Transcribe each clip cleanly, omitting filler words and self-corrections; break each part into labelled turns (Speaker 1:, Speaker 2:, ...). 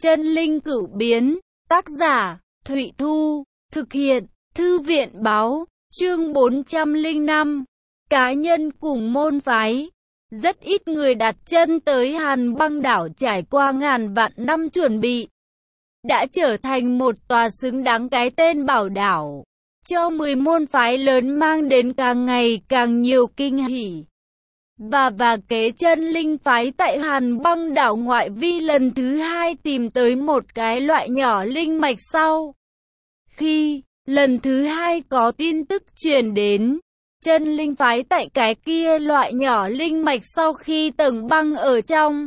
Speaker 1: Chân linh cửu biến, tác giả, Thụy Thu, thực hiện, Thư viện báo, chương 405, cá nhân cùng môn phái. Rất ít người đặt chân tới Hàn Băng đảo trải qua ngàn vạn năm chuẩn bị, đã trở thành một tòa xứng đáng cái tên bảo đảo, cho 10 môn phái lớn mang đến càng ngày càng nhiều kinh hỉ. Và kế chân linh phái tại Hàn Băng đảo ngoại vi lần thứ 2 tìm tới một cái loại nhỏ linh mạch sau. Khi lần thứ 2 có tin tức truyền đến, chân linh phái tại cái kia loại nhỏ linh mạch sau khi tầng băng ở trong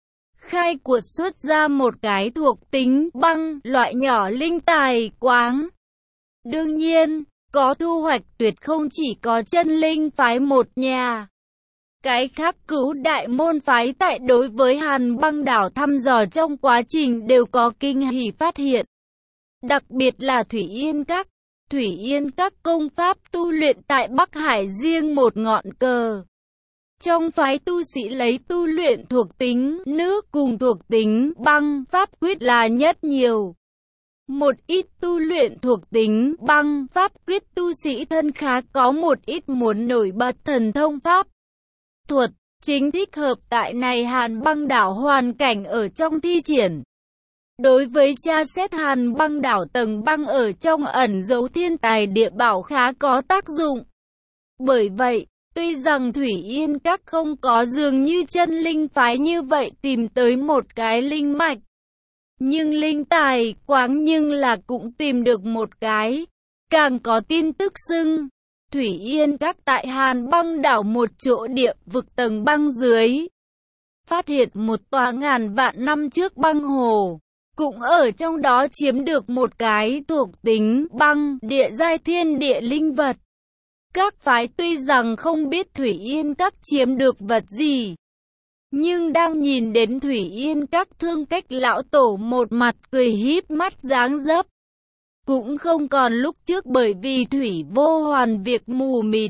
Speaker 1: khai cuộc xuất ra một cái thuộc tính băng loại nhỏ linh tài quáng. Đương nhiên, có thu hoạch tuyệt không chỉ có chân linh phái một nhà. Cái khác cửu đại môn phái tại đối với Hàn Băng đảo thăm dò trong quá trình đều có kinh hỉ phát hiện. Đặc biệt là Thủy Yên Các. Thủy Yên Các công pháp tu luyện tại Bắc Hải riêng một ngọn cờ. Trong phái tu sĩ lấy tu luyện thuộc tính nước cùng thuộc tính băng pháp quyết là nhất nhiều. Một ít tu luyện thuộc tính băng pháp quyết tu sĩ thân khá có một ít muốn nổi bật thần thông pháp thuật, chính thích hợp tại này Hàn Băng đảo hoàn cảnh ở trong thi triển. Đối với tra xét Hàn Băng đảo tầng băng ở trong ẩn giấu thiên tài địa bảo khá có tác dụng. Bởi vậy, tuy rằng Thủy Yên Các không có dường như chân linh phái như vậy tìm tới một cái linh mạch, nhưng linh tài quáng nhưng là cũng tìm được một cái. Càng có tin tức xưng Thủy Yên Các tại Hàn Băng đảo một chỗ địa vực tầng băng dưới, phát hiện một tòa ngàn vạn năm trước băng hồ, cũng ở trong đó chiếm được một cái thuộc tính băng địa giai thiên địa linh vật. Các phái tuy rằng không biết Thủy Yên Các chiếm được vật gì, nhưng đang nhìn đến Thủy Yên Các Thương Cách lão tổ một mặt cười híp mắt dáng dấp, cũng không còn lúc trước bởi vì Thủy Vô Hoàn việc mù mịt.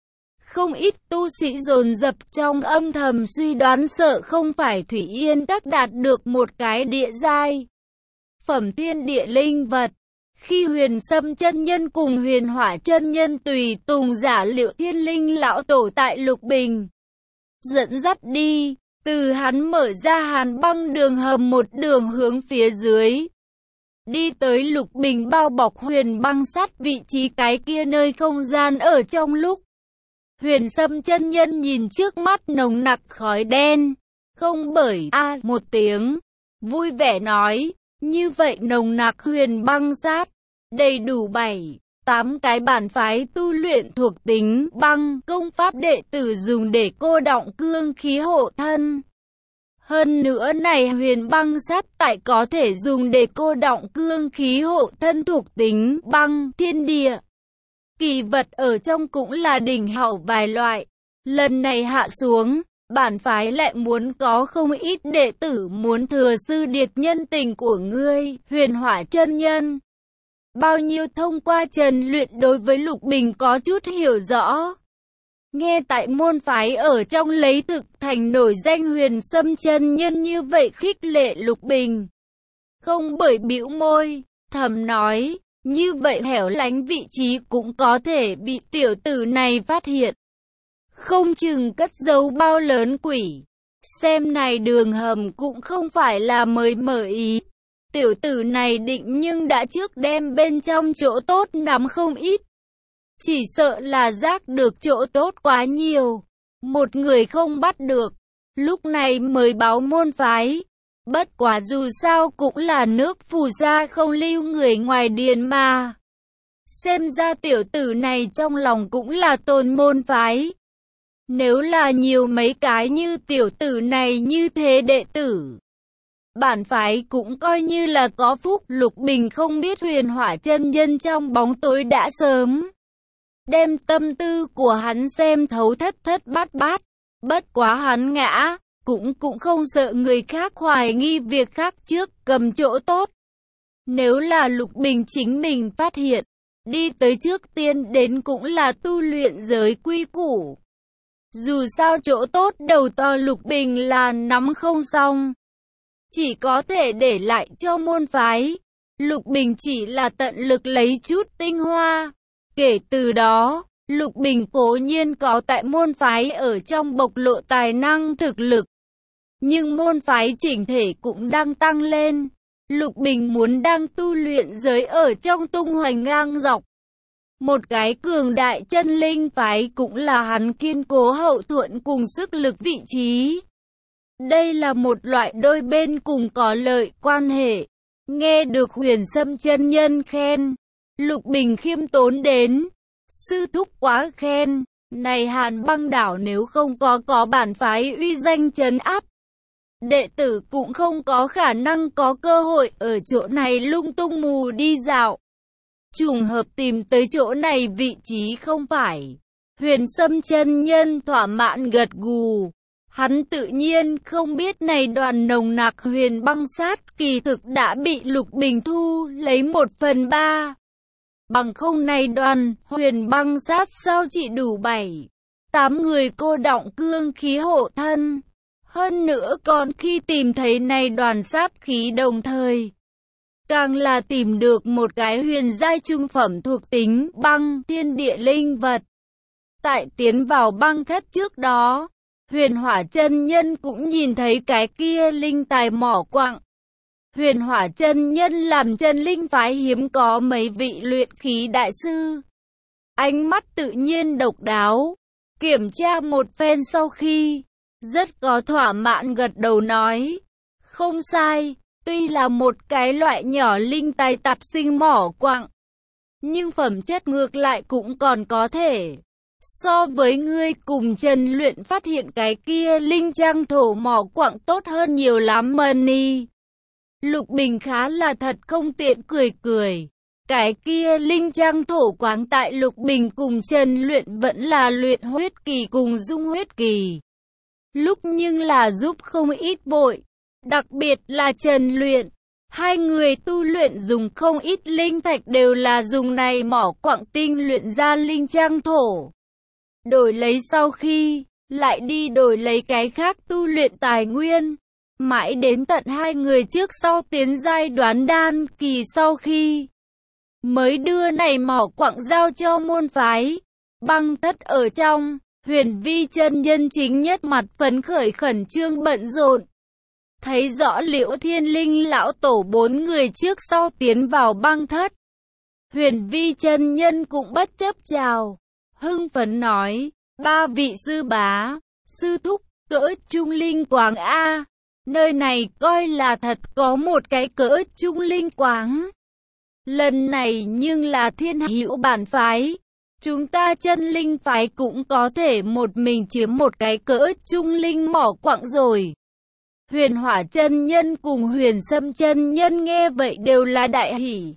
Speaker 1: Không ít tu sĩ dồn dập trong âm thầm suy đoán sợ không phải Thủy Yên Các đạt được một cái địa giai phẩm thiên địa linh vật. Khi Huyền Sâm chân nhân cùng Huyền Hỏa chân nhân tùy tùng giả liệu thiên linh lão tổ tại Lục Bình dẫn dắt đi, từ hắn mở ra Hàn Băng đường hầm một đường hướng phía dưới, đi tới Lục Bình bao bọc Huyền Băng sát vị trí cái kia nơi không gian ở trong lúc Huyền Sâm chân nhân nhìn trước mắt nồng nặc khói đen, không bởi a một tiếng, vui vẻ nói, như vậy nồng nặc Huyền Băng sát, đầy đủ 7-8 cái bản phái tu luyện thuộc tính băng công pháp đệ tử dùng để cô đọng cương khí hộ thân. Hơn nữa này Huyền Băng sát tại có thể dùng để cô đọng cương khí hộ thân thuộc tính băng thiên địa. Kỳ vật ở trong cũng là đỉnh hậu vài loại. Lần này hạ xuống, bản phái lại muốn có không ít đệ tử muốn thừa sư điệt nhân tình của ngươi, Huyền Hỏa chân nhân. Bao nhiêu thông qua trần luyện đối với Lục Bình có chút hiểu rõ. Nghe tại môn phái ở trong lấy thực thành nổi danh Huyền Sâm chân nhân như vậy khích lệ Lục Bình. Không bởi bĩu môi, thầm nói, như vậy hẻo lánh vị trí cũng có thể bị tiểu tử này phát hiện. Không chừng cất giấu bao lớn quỷ. Xem này đường hầm cũng không phải là mới mở ý. Tiểu tử này định nhưng đã trước đem bên trong chỗ tốt nắm không ít. Chỉ sợ là giác được chỗ tốt quá nhiều. Một người không bắt được. Lúc này mới báo môn phái. Bất quá dù sao cũng là nước phù sa không lưu người ngoài điền mà. Xem ra tiểu tử này trong lòng cũng là tôn môn phái. Nếu là nhiều mấy cái như tiểu tử này như thế đệ tử, bản phái cũng coi như là có phúc. Lục Bình không biết Huyền Hỏa chân nhân trong bóng tối đã sớm đem tâm tư của hắn xem thấu thất thất bát bát. Bất quá hắn ngã, cũng không sợ người khác hoài nghi việc khác trước cầm chỗ tốt. Nếu là Lục Bình chính mình phát hiện, đi tới trước tiên đến cũng là tu luyện giới quy củ. Dù sao chỗ tốt đầu to Lục Bình là nắm không xong. chỉ có thể để lại cho môn phái. Lục Bình chỉ là tận lực lấy chút tinh hoa. Kể từ đó, Lục Bình cố nhiên có tại môn phái ở trong bộc lộ tài năng thực lực. Nhưng môn phái chỉnh thể cũng đang tăng lên. Lục Bình muốn đang tu luyện giới ở trong tung hoành ngang dọc. Một cái cường đại chân linh phái cũng là hắn kiên cố hậu thuẫn cùng sức lực vị trí. Đây là một loại đôi bên cùng có lợi quan hệ. Nghe được Huyền Sâm chân nhân khen, Lục Bình khiêm tốn đến. Sư thúc quá khen, này Hàn Băng đảo nếu không có bản phái uy danh trấn áp, đệ tử cũng không có khả năng có cơ hội ở chỗ này lung tung mù đi dạo. Trùng hợp tìm tới chỗ này vị trí không phải. Huyền Sâm chân nhân thỏa mãn gật gù. Hắn tự nhiên không biết này đoàn nồng nặc huyền băng sát kỳ thực đã bị Lục Bình thu lấy 1/3. Bằng không này đoàn huyền băng sát sao chỉ đủ 7-8 người cô đọng cương khí hộ thân. Hơn nữa còn khi tìm thấy này đoàn sát khí đồng thời, càng là tìm được một cái huyền giai trung phẩm thuộc tính băng thiên địa linh vật. Tại tiến vào băng thất trước đó, Huyền Hỏa chân nhân cũng nhìn thấy cái kia linh tài mỏ quặng. Huyền Hỏa chân nhân làm chân linh phái hiếm có mấy vị luyện khí đại sư. Ánh mắt tự nhiên độc đáo, kiểm tra một phen sau khi, rất có thỏa mãn gật đầu nói. Không sai, tuy là một cái loại nhỏ linh tài tạp sinh mỏ quặng, nhưng phẩm chất ngược lại cũng còn có thể. So với ngươi cùng Trần Luyện phát hiện cái kia linh trang thổ mỏ quặng tốt hơn nhiều lắm Mani. Lục Bình khá là thật không tiện cười cười. Cái kia linh trang thổ quáng tại Lục Bình cùng Trần Luyện vẫn là luyện huyết kỳ cùng dung huyết kỳ. Lúc nhưng là giúp không ít vội. Đặc biệt là Trần Luyện. Hai người tu luyện dùng không ít linh thạch đều là dùng này mỏ quặng tinh luyện ra linh trang thổ. Đổi lấy sau khi, lại đi đổi lấy cái khác tu luyện tài nguyên. Mãi đến tận hai người trước sau tiến giai đoán đan kỳ sau khi, mới đưa này mỏ quặng giao cho môn phái. Băng thất ở trong, Huyền Vi chân nhân chính nhất mặt phấn khởi khẩn trương bận rộn. Thấy rõ Liễu Thiên Linh lão tổ 4 người trước sau tiến vào băng thất. Huyền Vi chân nhân cũng bất chấp chào. Hưng phấn nói, 3 vị sư bá, sư thúc, cỡ trung linh quáng A. Nơi này coi là thật có một cái cỡ trung linh quáng. Lần này nhưng là thiên hữu bản phái. Chúng ta chân linh phái cũng có thể một mình chiếm một cái cỡ trung linh mỏ quặng rồi. Huyền Hỏa chân nhân cùng Huyền Sâm chân nhân nghe vậy đều là đại hỉ.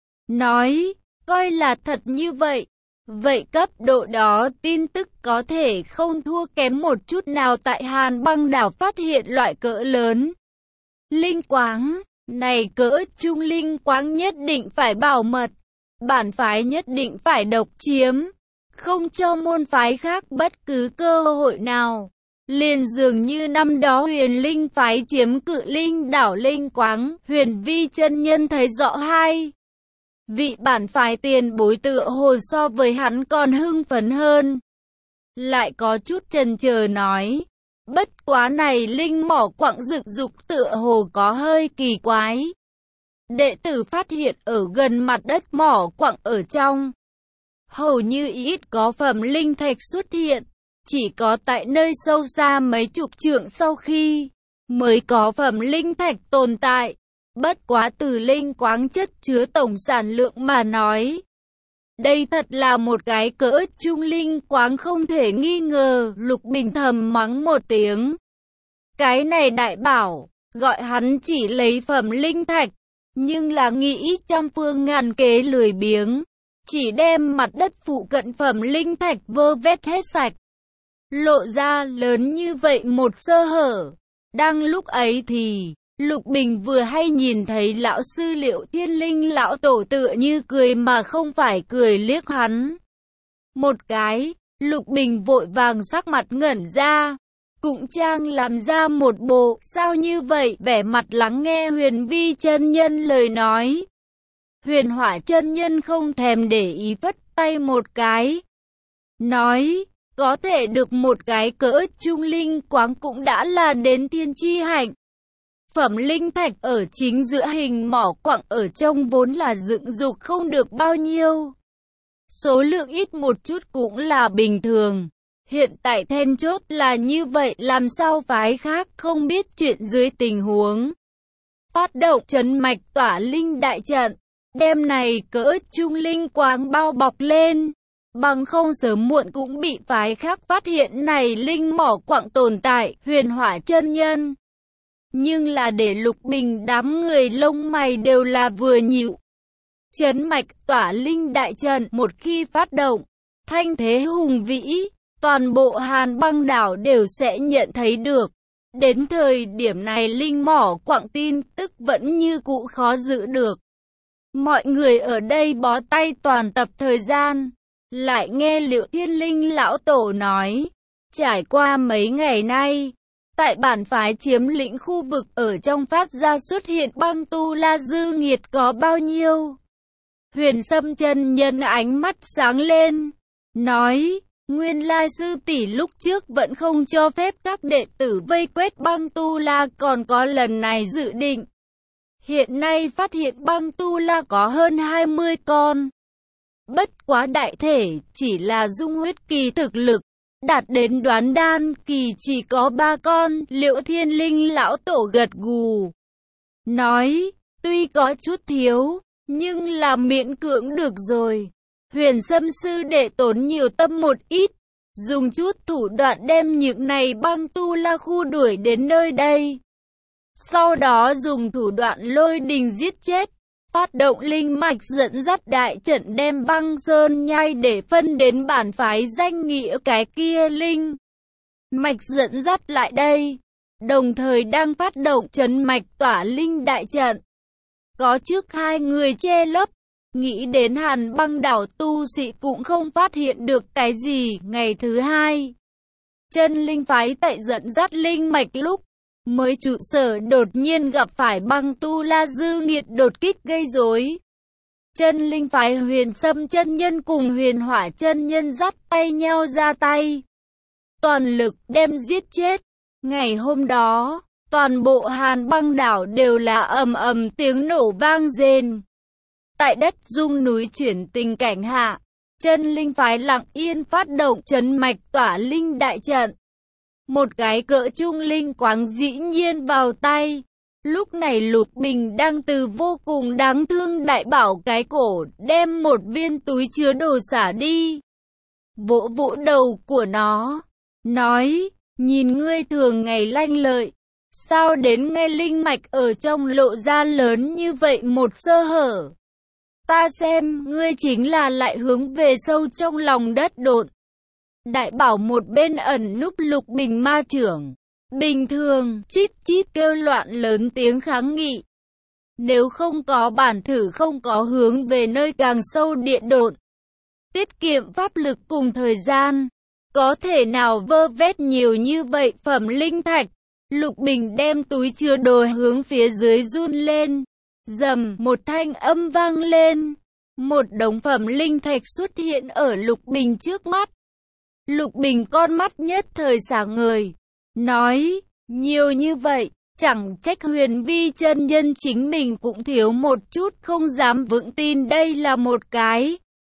Speaker 1: Nói, coi là thật như vậy. Vậy cấp độ đó tin tức có thể không thua kém một chút nào tại Hàn Băng đảo phát hiện loại cỡ lớn. Linh quáng, này cỡ trung linh quáng nhất định phải bảo mật. Bản phái nhất định phải độc chiếm, không cho môn phái khác bất cứ cơ hội nào. Liền dường như năm đó Huyền Linh phái chiếm Cự Linh đảo linh quáng, Huyền Vi chân nhân thấy rõ hai vị bản phái tiền bối tựa hồ so với hắn còn hưng phấn hơn. Lại có chút chần chờ nói, bất quá này linh mỏ quặng rực dục tựa hồ có hơi kỳ quái. Đệ tử phát hiện ở gần mặt đất mỏ quặng ở trong, hầu như ít có phẩm linh thạch xuất hiện, chỉ có tại nơi sâu xa mấy chục trượng sau khi, mới có phẩm linh thạch tồn tại. Bất quá từ linh quáng chất chứa tổng sản lượng mà nói, đây thật là một cái cỡ trung linh quáng không thể nghi ngờ. Lục Bình thầm mắng một tiếng. Cái này đại bảo, gọi hắn chỉ lấy phẩm linh thạch, nhưng là nghĩ trăm phương ngàn kế lười biếng, chỉ đem mặt đất phụ cận phẩm linh thạch vơ vét hết sạch, lộ ra lớn như vậy một sơ hở. Đang lúc ấy thì Lục Bình vừa hay nhìn thấy lão sư Liễu Thiên Linh lão tổ tựa như cười mà không phải cười liếc hắn một cái. Lục Bình vội vàng sắc mặt ngẩn ra, cũng trang làm ra một bộ, sao như vậy, vẻ mặt lắng nghe Huyền Vi chân nhân lời nói. Huyền Hỏa chân nhân không thèm để ý vất tay một cái. Nói, có thể được một cái cỡ trung linh quáng cũng đã là đến thiên chi hạnh. Phẩm linh thạch ở chính giữa hình mỏ quặng ở trong vốn là dựng dục không được bao nhiêu. Số lượng ít một chút cũng là bình thường. Hiện tại then chốt là như vậy, làm sao phái khác không biết chuyện dưới tình huống. Phát động trấn mạch tỏa linh đại trận, đem này cỡ trung linh quáng bao bọc lên. Bằng không sớm muộn cũng bị phái khác phát hiện này linh mỏ quặng tồn tại, Huyền Hỏa chân nhân. Nhưng là để Lục Bình đám người lông mày đều là vừa nhịu. Trấn mạch tỏa linh đại trận một khi phát động, thanh thế hùng vĩ, toàn bộ Hàn Băng đảo đều sẽ nhận thấy được. Đến thời điểm này linh mỏ quặng tin tức vẫn như cũ khó giữ được. Mọi người ở đây bó tay toàn tập thời gian, lại nghe Liệu Thiên Linh lão tổ nói, trải qua mấy ngày nay, tại bản phái chiếm lĩnh khu vực ở trong phát ra xuất hiện băng tu la dư nghiệt có bao nhiêu. Huyền Sâm chân nhân ánh mắt sáng lên, nói, nguyên lai sư tỷ lúc trước vẫn không cho phép các đệ tử vây quét băng tu la, còn có lần này dự định. Hiện nay phát hiện băng tu la có hơn 20 con. Bất quá đại thể chỉ là dung huyết kỳ thực lực, đạt đến đoán đan kỳ chỉ có 3 con. Liệu Thiên Linh lão tổ gật gù, nói, tuy có chút thiếu, nhưng là miễn cưỡng được rồi. Huyền Sâm sư đệ tốn nhiều tâm một ít, dùng chút thủ đoạn đem những này băng tu la khu đuổi đến nơi đây. Sau đó dùng thủ đoạn lôi đình giết chết, phát động linh mạch dẫn dắt đại trận đem băng sơn nhai để phân đến bản phái danh nghĩa cái kia linh mạch dẫn dắt lại đây, đồng thời đang phát động trấn mạch tỏa linh đại trận. Có trước hai người che lấp, nghĩ đến Hàn Băng đảo tu sĩ cũng không phát hiện được cái gì. Ngày thứ hai, chân linh phái tại dẫn dắt linh mạch lúc mới trụ sở đột nhiên gặp phải băng tu la dư nghiệt đột kích gây rối. Chân linh phái Huyền Sâm chân nhân cùng Huyền Hỏa chân nhân dắt tay nhau ra tay, toàn lực đem giết chết. Ngày hôm đó, toàn bộ Hàn Băng đảo đều là ầm ầm tiếng nổ vang rền. Tại đất rung núi chuyển tình cảnh hạ, chân linh phái lặng yên phát động trấn mạch tỏa linh đại trận. Một cái cỡ trung linh quáng dĩ nhiên vào tay. Lúc này Lục Bình đang từ vô cùng đáng thương đại bảo cái cổ, đem một viên túi chứa đồ xả đi. Vỗ vỗ đầu của nó, nói, nhìn ngươi thường ngày lanh lợi, sao đến nghe linh mạch ở trong lộ ra lớn như vậy một sơ hở. Ta xem, ngươi chính là lại hướng về sâu trong lòng đất đột. Đại bảo một bên ẩn núp Lục Bình ma trưởng, bình thường, chít chít kêu loạn lớn tiếng kháng nghị. Nếu không có bản thử, không có hướng về nơi càng sâu địa độn, tiết kiệm pháp lực cùng thời gian, có thể nào vơ vét nhiều như vậy phẩm linh thạch. Lục Bình đem túi chứa đồ hướng phía dưới run lên, rầm một thanh âm vang lên, một đống phẩm linh thạch xuất hiện ở Lục Bình trước mắt. Lục Bình con mắt nhất thời sáng ngời, nói, nhiều như vậy, chẳng trách Huyền Vi chân nhân chính mình cũng thiếu một chút không dám vững tin đây là một cái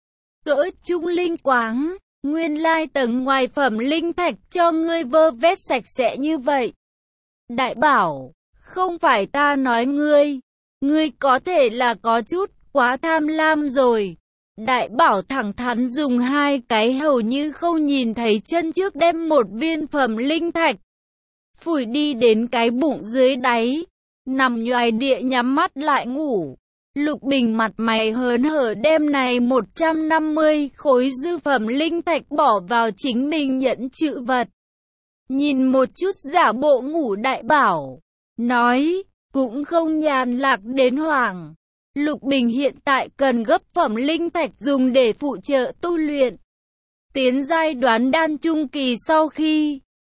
Speaker 1: cỡ trung linh quáng. Nguyên lai tầng ngoài phẩm linh thạch cho ngươi vơ vét sạch sẽ như vậy. Đại bảo, không phải ta nói ngươi có thể là có chút quá tham lam rồi. Đại bảo thẳng thắn dùng hai cái hầu như không nhìn thấy chân trước đem một viên phẩm linh thạch phủi đi đến cái bụng dưới đáy, nằm nhoài địa nhắm mắt lại ngủ. Lục Bình mặt mày hớn hở đem này 150 khối dư phẩm linh thạch bỏ vào chính mình nhẫn trữ vật. Nhìn một chút giả bộ ngủ đại bảo, nói, cũng không nhàn lạc đến hoảng. Lục Bình hiện tại cần gấp phẩm linh thạch dùng để phụ trợ tu luyện. Tiến giai đoán đan trung kỳ sau khi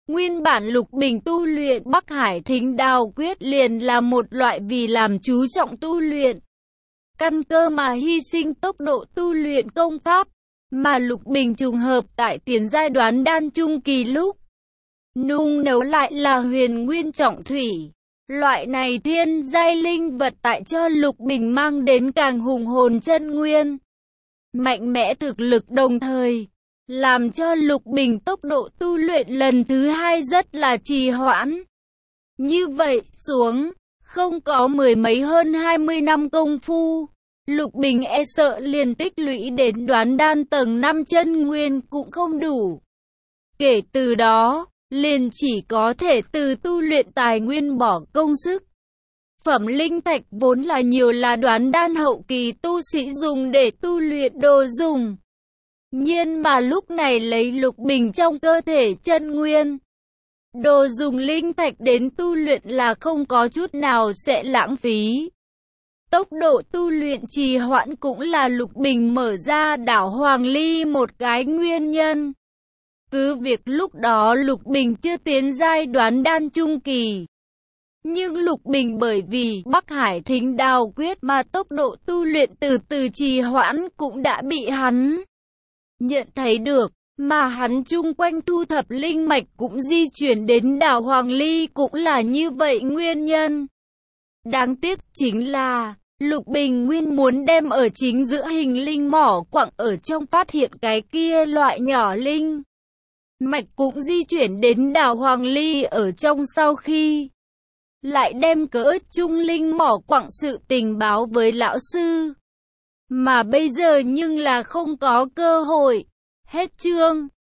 Speaker 1: Nguyên bản Lục Bình tu luyện Bắc Hải Thính Đao Quyết liền là một loại vì làm chú trọng tu luyện căn cơ mà hy sinh tốc độ tu luyện công pháp, mà Lục Bình trùng hợp tại tiền giai đoán đan trung kỳ lúc nung nấu lại là huyền nguyên trọng thủy. Loại này thiên giai linh vật tại cho Lục Bình mang đến càng hùng hồn chân nguyên, mạnh mẽ thực lực, đồng thời làm cho Lục Bình tốc độ tu luyện lần thứ hai rất là trì hoãn. Như vậy xuống, không có mười mấy hơn 20 năm công phu, Lục Bình e sợ liền tích lũy đến đoán đan tầng 5 chân nguyên cũng không đủ. Kể từ đó, liền chỉ có thể từ tu luyện tài nguyên bỏ công sức. Phẩm linh thạch vốn là nhiều là đoán đan hậu kỳ tu sĩ dùng để tu luyện đồ dùng. Nhưng mà lúc này lấy Lục Bình trong cơ thể chân nguyên, đồ dùng linh thạch đến tu luyện là không có chút nào sẽ lãng phí. Tốc độ tu luyện trì hoãn cũng là Lục Bình mở ra đảo Hoàng Ly một cái nguyên nhân. Cứ việc lúc đó Lục Bình chưa tiến giai đoán đan trung kỳ, nhưng Lục Bình bởi vì Bắc Hải Thính Đao Quyết mà tốc độ tu luyện từ từ trì hoãn cũng đã bị hắn nhận thấy được, mà hắn chung quanh thu thập linh mạch cũng di chuyển đến đảo Hoàng Ly cũng là như vậy nguyên nhân. Đáng tiếc chính là Lục Bình nguyên muốn đem ở chính giữa hình linh mỏ quặng ở trong phát hiện cái kia loại nhỏ linh mạch cũng di chuyển đến đảo Hoàng Ly ở trong, sau khi lại đem cỡ trung linh mỏ quặng sự tình báo với lão sư. Mà bây giờ nhưng là không có cơ hội. Hết chương.